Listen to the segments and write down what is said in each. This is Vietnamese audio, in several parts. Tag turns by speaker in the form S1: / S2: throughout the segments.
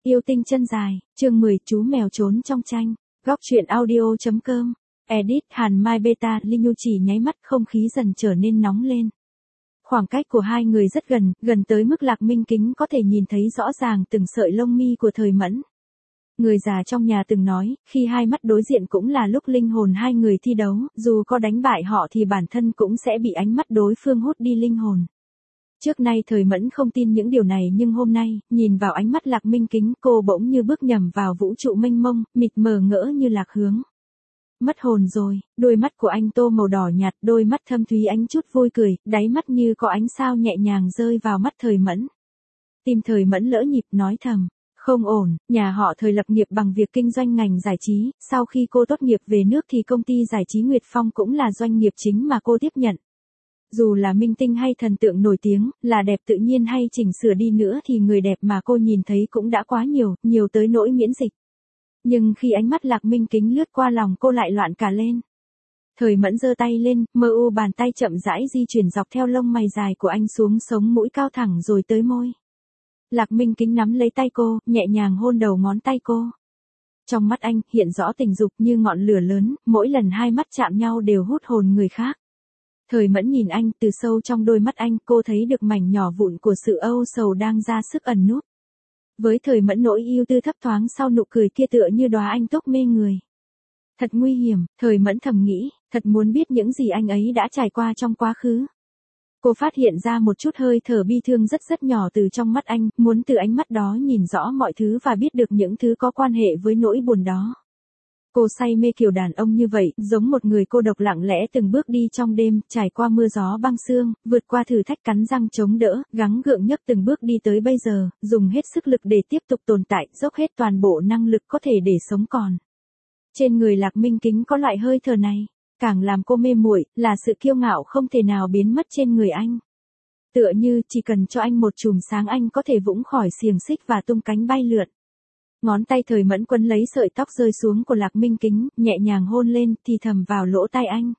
S1: Yêu tinh chân dài, chương 10, chú mèo trốn trong tranh. Góc truyện audio.com. Edit Hàn Mai Beta Linh Nhu chỉ nháy mắt, không khí dần trở nên nóng lên. Khoảng cách của hai người rất gần, gần tới mức Lạc Minh Kính có thể nhìn thấy rõ ràng từng sợi lông mi của Thời Mẫn. Người già trong nhà từng nói, khi hai mắt đối diện cũng là lúc linh hồn hai người thi đấu, dù có đánh bại họ thì bản thân cũng sẽ bị ánh mắt đối phương hút đi linh hồn. Trước nay Thời Mẫn không tin những điều này, nhưng hôm nay, nhìn vào ánh mắt Lạc Minh Kính, cô bỗng như bước nhầm vào vũ trụ mênh mông, mịt mờ ngỡ như lạc hướng. Mất hồn rồi, đôi mắt của anh tô màu đỏ nhạt, đôi mắt thâm thúy ánh chút vui cười, đáy mắt như có ánh sao nhẹ nhàng rơi vào mắt Thời Mẫn. Tim Thời Mẫn lỡ nhịp nói thầm, không ổn, nhà họ Thời lập nghiệp bằng việc kinh doanh ngành giải trí, sau khi cô tốt nghiệp về nước thì công ty giải trí Nguyệt Phong cũng là doanh nghiệp chính mà cô tiếp nhận. Dù là minh tinh hay thần tượng nổi tiếng, là đẹp tự nhiên hay chỉnh sửa đi nữa thì người đẹp mà cô nhìn thấy cũng đã quá nhiều, nhiều tới nỗi miễn dịch. Nhưng khi ánh mắt Lạc Minh Kính lướt qua lòng cô lại loạn cả lên. Thời Mẫn giơ tay lên, mơ u bàn tay chậm rãi di chuyển dọc theo lông mày dài của anh xuống sống mũi cao thẳng rồi tới môi. Lạc Minh Kính nắm lấy tay cô, nhẹ nhàng hôn đầu ngón tay cô. Trong mắt anh hiện rõ tình dục như ngọn lửa lớn, mỗi lần hai mắt chạm nhau đều hút hồn người khác. Thời Mẫn nhìn anh, từ sâu trong đôi mắt anh cô thấy được mảnh nhỏ vụn của sự âu sầu đang ra sức ẩn núp. Với Thời Mẫn nỗi yêu tư thấp thoáng sau nụ cười kia tựa như đóa anh túc mê người. Thật nguy hiểm, Thời Mẫn thầm nghĩ, thật muốn biết những gì anh ấy đã trải qua trong quá khứ. Cô phát hiện ra một chút hơi thở bi thương rất nhỏ từ trong mắt anh, muốn từ ánh mắt đó nhìn rõ mọi thứ và biết được những thứ có quan hệ với nỗi buồn đó. Cô say mê kiểu đàn ông như vậy, giống một người cô độc lặng lẽ từng bước đi trong đêm, trải qua mưa gió băng sương, vượt qua thử thách cắn răng chống đỡ, gắng gượng nhấc từng bước đi tới bây giờ, dùng hết sức lực để tiếp tục tồn tại, dốc hết toàn bộ năng lực có thể để sống còn. Trên người Lạc Minh Kính có loại hơi thở này, càng làm cô mê muội, là sự kiêu ngạo không thể nào biến mất trên người anh. Tựa như chỉ cần cho anh một chùm sáng anh có thể vũng khỏi xiềng xích và tung cánh bay lượn. Ngón tay Thời Mẫn quấn lấy sợi tóc rơi xuống của Lạc Minh Kính, nhẹ nhàng hôn lên, thì thầm vào lỗ tai anh.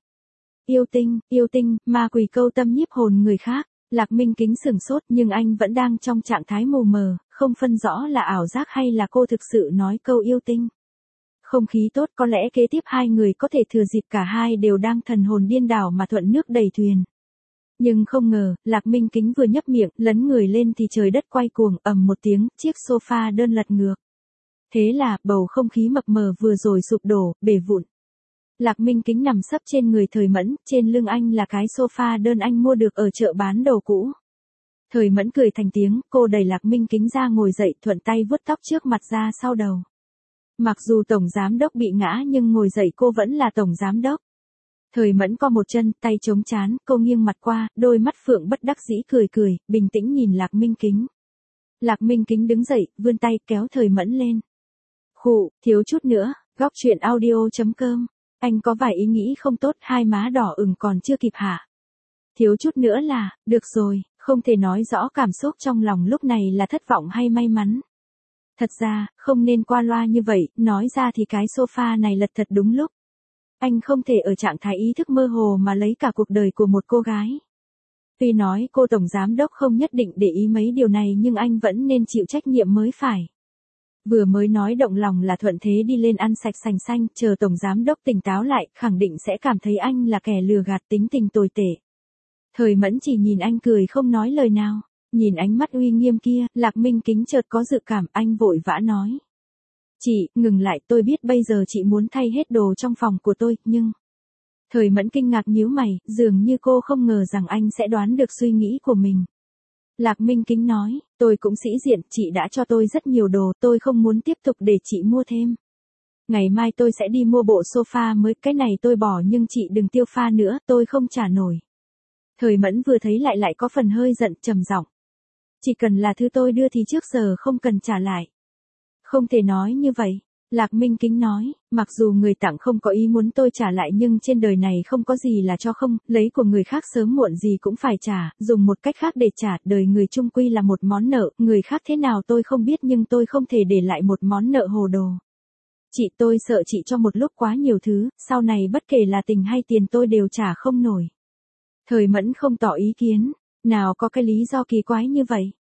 S1: Yêu tinh, ma quỷ câu tâm nhiếp hồn người khác. Lạc Minh Kính sửng sốt nhưng anh vẫn đang trong trạng thái mù mờ, không phân rõ là ảo giác hay là cô thực sự nói câu yêu tinh. Không khí tốt, có lẽ kế tiếp hai người có thể thừa dịp cả hai đều đang thần hồn điên đảo mà thuận nước đẩy thuyền. Nhưng không ngờ, Lạc Minh Kính vừa nhấp miệng, lấn người lên thì trời đất quay cuồng, ầm một tiếng, chiếc sofa đơn lật ngược. Thế là, bầu không khí mập mờ vừa rồi sụp đổ, bể vụn. Lạc Minh Kính nằm sấp trên người Thời Mẫn, trên lưng anh là cái sofa đơn anh mua được ở chợ bán đồ cũ. Thời Mẫn cười thành tiếng, cô đẩy Lạc Minh Kính ra ngồi dậy, thuận tay vuốt tóc trước mặt ra sau đầu. Mặc dù tổng giám đốc bị ngã nhưng ngồi dậy cô vẫn là tổng giám đốc. Thời Mẫn co một chân, tay chống trán, cô nghiêng mặt qua, đôi mắt phượng bất đắc dĩ cười, bình tĩnh nhìn Lạc Minh Kính. Lạc Minh Kính đứng dậy, vươn tay kéo Thời Mẫn lên. Khụ, thiếu chút nữa, góc truyện audio.com. Anh có vài ý nghĩ không tốt, hai má đỏ ửng còn chưa kịp hả? Thiếu chút nữa là, được rồi, không thể nói rõ cảm xúc trong lòng lúc này là thất vọng hay may mắn. Thật ra, không nên qua loa như vậy, nói ra thì cái sofa này lật thật đúng lúc. Anh không thể ở trạng thái ý thức mơ hồ mà lấy cả cuộc đời của một cô gái. Tuy nói cô tổng giám đốc không nhất định để ý mấy điều này nhưng anh vẫn nên chịu trách nhiệm mới phải. Vừa mới nói động lòng là thuận thế đi lên ăn sạch sành xanh, chờ tổng giám đốc tỉnh táo lại, khẳng định sẽ cảm thấy anh là kẻ lừa gạt tính tình tồi tệ. Thời Mẫn chỉ nhìn anh cười không nói lời nào. Nhìn ánh mắt uy nghiêm kia, Lạc Minh Kính chợt có dự cảm, anh vội vã nói. Chị, ngừng lại, tôi biết bây giờ chị muốn thay hết đồ trong phòng của tôi, nhưng... Thời Mẫn kinh ngạc nhíu mày, dường như cô không ngờ rằng anh sẽ đoán được suy nghĩ của mình. Lạc Minh Kính nói, tôi cũng sĩ diện, chị đã cho tôi rất nhiều đồ, tôi không muốn tiếp tục để chị mua thêm. Ngày mai tôi sẽ đi mua bộ sofa mới, cái này tôi bỏ nhưng chị đừng tiêu pha nữa, tôi không trả nổi. Thời Mẫn vừa thấy lại có phần hơi giận, trầm giọng. Chỉ cần là thứ tôi đưa thì trước giờ không cần trả lại. Không thể nói như vậy. Lạc Minh Kính nói, mặc dù người tặng không có ý muốn tôi trả lại nhưng trên đời này không có gì là cho không, lấy của người khác sớm muộn gì cũng phải trả, dùng một cách khác để trả, đời người chung quy là một món nợ, người khác thế nào tôi không biết nhưng tôi không thể để lại một món nợ hồ đồ. Chị, tôi sợ chị cho một lúc quá nhiều thứ, sau này bất kể là tình hay tiền tôi đều trả không nổi. Thời Mẫn không tỏ ý kiến, nào có cái lý do kỳ quái như vậy.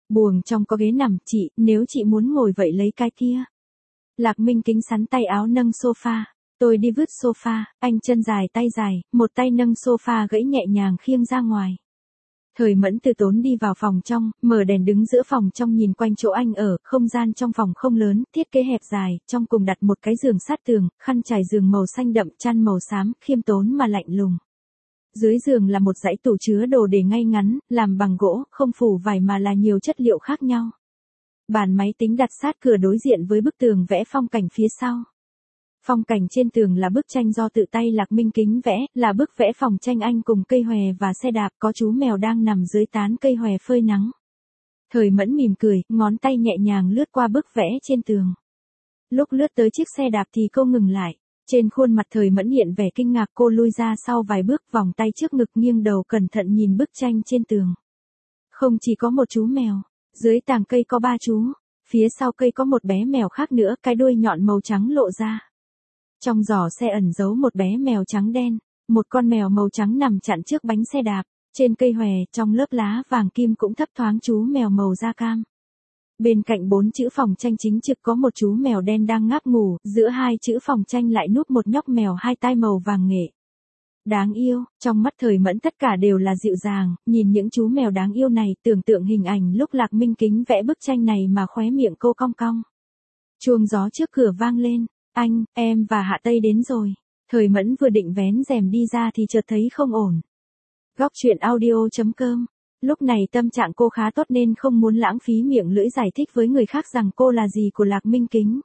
S1: Buồng trong có ghế nằm, chị, nếu chị muốn ngồi vậy lấy cái kia. Lạc Minh Kính sắn tay áo nâng sofa. Tôi đi vứt sofa, anh chân dài tay dài, một tay nâng sofa gãy nhẹ nhàng khiêng ra ngoài. Thời Mẫn từ tốn đi vào phòng trong, mở đèn đứng giữa phòng trong nhìn quanh chỗ anh ở, không gian trong phòng không lớn, thiết kế hẹp dài, trong cùng đặt một cái giường sát tường, khăn trải giường màu xanh đậm, chăn màu xám, khiêm tốn mà lạnh lùng. Dưới giường là một dãy tủ chứa đồ để ngay ngắn, làm bằng gỗ, không phủ vải mà là nhiều chất liệu khác nhau. Bàn máy tính đặt sát cửa đối diện với bức tường vẽ phong cảnh phía sau. Phong cảnh trên tường là bức tranh do tự tay Lạc Minh Kính vẽ, là bức vẽ phòng tranh anh cùng cây hòe và xe đạp, có chú mèo đang nằm dưới tán cây hòe phơi nắng. Thời Mẫn mỉm cười, ngón tay nhẹ nhàng lướt qua bức vẽ trên tường. Lúc lướt tới chiếc xe đạp thì cô ngừng lại. Trên khuôn mặt Thời Mẫn hiện vẻ kinh ngạc, cô lui ra sau vài bước, vòng tay trước ngực, nghiêng đầu cẩn thận nhìn bức tranh trên tường. Không chỉ có một chú mèo, dưới tàng cây có 3 chú, phía sau cây có một bé mèo khác nữa, cái đuôi nhọn màu trắng lộ ra. Trong giỏ xe ẩn giấu một bé mèo trắng đen, một con mèo màu trắng nằm chặn trước bánh xe đạp, trên cây hòe, trong lớp lá vàng kim cũng thấp thoáng chú mèo màu da cam. Bên cạnh 4 chữ phòng tranh chính trực có một chú mèo đen đang ngáp ngủ, giữa 2 chữ phòng tranh lại núp một nhóc mèo 2 tai màu vàng nghệ. Đáng yêu, trong mắt Thời Mẫn tất cả đều là dịu dàng, nhìn những chú mèo đáng yêu này, tưởng tượng hình ảnh lúc Lạc Minh Kính vẽ bức tranh này mà khóe miệng cô cong cong. Chuông gió trước cửa vang lên, anh, em và Hạ Tây đến rồi. Thời Mẫn vừa định vén rèm đi ra thì chợt thấy không ổn. Góc truyện audio.com. Lúc này tâm trạng cô khá tốt nên không muốn lãng phí miệng lưỡi giải thích với người khác rằng cô là gì của Lạc Minh Kính.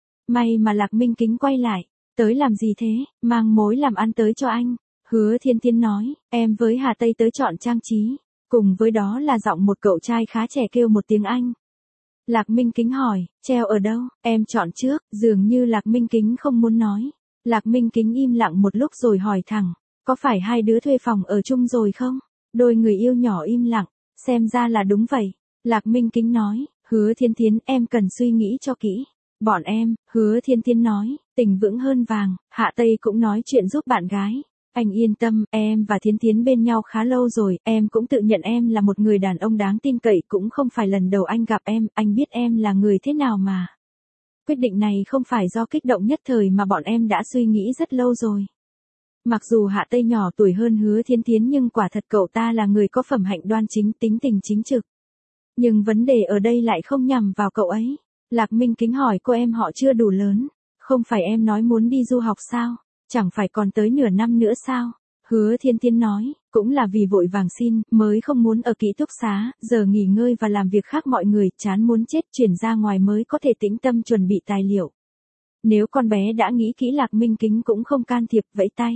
S1: May mà Lạc Minh Kính quay lại, tới làm gì thế, mang mối làm ăn tới cho anh. Hứa Thiên Thiên nói, em với Hà Tây tới chọn trang trí. Cùng với đó là giọng một cậu trai khá trẻ kêu một tiếng Anh. Lạc Minh Kính hỏi, treo ở đâu, em chọn trước, dường như Lạc Minh Kính không muốn nói. Lạc Minh Kính im lặng một lúc rồi hỏi thẳng, có phải hai đứa thuê phòng ở chung rồi không? Đôi người yêu nhỏ im lặng, xem ra là đúng vậy. Lạc Minh Kính nói, Hứa Thiên Thiến em cần suy nghĩ cho kỹ. Bọn em, Hứa Thiên Thiến nói, tình vững hơn vàng, Hạ Tây cũng nói chuyện giúp bạn gái. Anh yên tâm, em và Thiến Thiến bên nhau khá lâu rồi, em cũng tự nhận em là một người đàn ông đáng tin cậy, cũng không phải lần đầu anh gặp em, anh biết em là người thế nào mà. Quyết định này không phải do kích động nhất thời mà bọn em đã suy nghĩ rất lâu rồi. Mặc dù Hạ Tây nhỏ tuổi hơn Hứa Thiên Thiến nhưng quả thật cậu ta là người có phẩm hạnh đoan chính, tính tình chính trực. Nhưng vấn đề ở đây lại không nhằm vào cậu ấy. Lạc Minh Kính hỏi cô em họ chưa đủ lớn. Không phải em nói muốn đi du học sao? Chẳng phải còn tới nửa năm nữa sao? Hứa Thiên Thiến nói, cũng là vì vội vàng xin, mới không muốn ở ký túc xá, giờ nghỉ ngơi và làm việc khác mọi người, chán muốn chết, chuyển ra ngoài mới có thể tĩnh tâm chuẩn bị tài liệu. Nếu con bé đã nghĩ kỹ Lạc Minh Kính cũng không can thiệp, vẫy tay.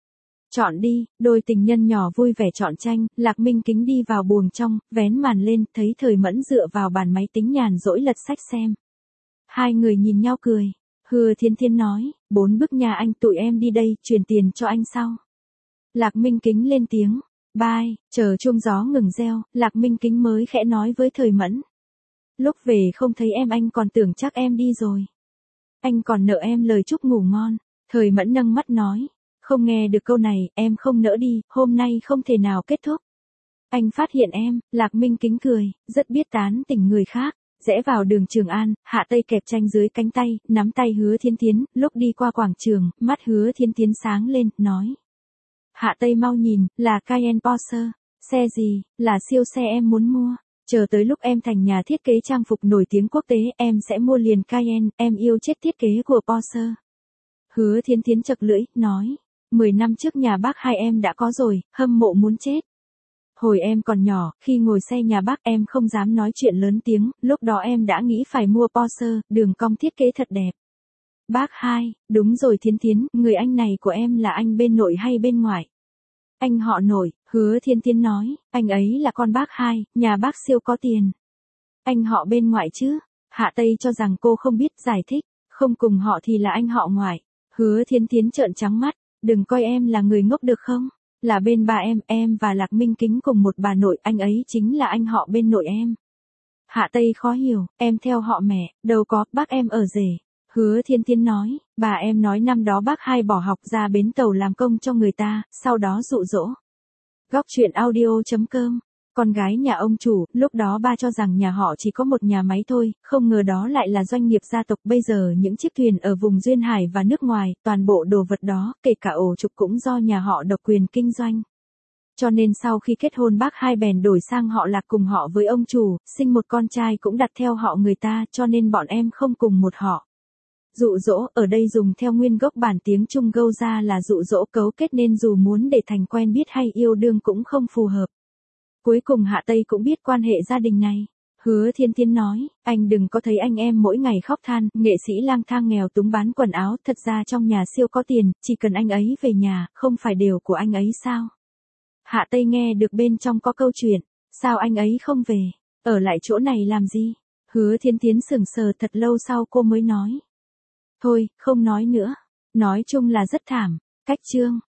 S1: Chọn đi, đôi tình nhân nhỏ vui vẻ chọn tranh, Lạc Minh Kính đi vào buồng trong, vén màn lên, thấy Thời Mẫn dựa vào bàn máy tính nhàn rỗi lật sách xem. Hai người nhìn nhau cười. Hứa Thiên Thiên nói, 4 bức nhà anh tụi em đi đây, chuyển tiền cho anh sau. Lạc Minh Kính lên tiếng, bye, chờ chuông gió ngừng reo, Lạc Minh Kính mới khẽ nói với Thời Mẫn. Lúc về không thấy em anh còn tưởng chắc em đi rồi. Anh còn nợ em lời chúc ngủ ngon. Thời Mẫn nâng mắt nói, không nghe được câu này, em không nỡ đi, hôm nay không thể nào kết thúc. Anh phát hiện em, Lạc Minh Kính cười, rất biết tán tỉnh người khác. Rẽ vào đường Trường An, Hạ Tây kẹp tranh dưới cánh tay, nắm tay Hứa Thiên Thiến, lúc đi qua quảng trường, mắt Hứa Thiên Thiến sáng lên, nói. Hạ Tây mau nhìn, là Cayenne Porsche. Xe gì, là siêu xe em muốn mua. Chờ tới lúc em thành nhà thiết kế trang phục nổi tiếng quốc tế, em sẽ mua liền Cayenne, em yêu chết thiết kế của Porsche. Hứa Thiên Thiến chật lưỡi, nói. 10 năm trước nhà bác hai em đã có rồi, hâm mộ muốn chết. Hồi em còn nhỏ, khi ngồi xe nhà bác em không dám nói chuyện lớn tiếng, lúc đó em đã nghĩ phải mua Porsche, đường cong thiết kế thật đẹp. Bác hai, đúng rồi Thiên Thiến, người anh này của em là anh bên nội hay bên ngoại? Anh họ nội, Hứa Thiên Thiến nói, anh ấy là con bác hai, nhà bác siêu có tiền. Anh họ bên ngoại chứ? Hạ Tây cho rằng cô không biết giải thích, không cùng họ thì là anh họ ngoại. Hứa Thiên Thiến trợn trắng mắt, đừng coi em là người ngốc được không? Là bên ba em và Lạc Minh Kính cùng một bà nội, anh ấy chính là anh họ bên nội em. Hạ Tây khó hiểu, em theo họ mẹ, đâu có, bác em ở rể. Hứa Thiên Thiến nói, bà em nói năm đó bác hai bỏ học ra bến tàu làm công cho người ta, sau đó dụ dỗ. Góc truyện audio.com Con gái nhà ông chủ, lúc đó ba cho rằng nhà họ chỉ có một nhà máy thôi, không ngờ đó lại là doanh nghiệp gia tộc. Bây giờ những chiếc thuyền ở vùng duyên hải và nước ngoài, toàn bộ đồ vật đó, kể cả ổ trục cũng do nhà họ độc quyền kinh doanh. Cho nên sau khi kết hôn bác hai bèn đổi sang họ Lạc cùng họ với ông chủ, sinh một con trai cũng đặt theo họ người ta, cho nên bọn em không cùng một họ. Dụ dỗ, ở đây dùng theo nguyên gốc bản tiếng Trung gâu ra là dụ dỗ cấu kết, nên dù muốn để thành quen biết hay yêu đương cũng không phù hợp. Cuối cùng Hạ Tây cũng biết quan hệ gia đình này. Hứa Thiên Tiến nói, anh đừng có thấy anh em mỗi ngày khóc than, nghệ sĩ lang thang nghèo túng bán quần áo, thật ra trong nhà siêu có tiền, chỉ cần anh ấy về nhà, không phải đều của anh ấy sao? Hạ Tây nghe được bên trong có câu chuyện, sao anh ấy không về, ở lại chỗ này làm gì? Hứa Thiên Tiến sững sờ thật lâu sau cô mới nói. Thôi, không nói nữa. Nói chung là rất thảm. Cách chương.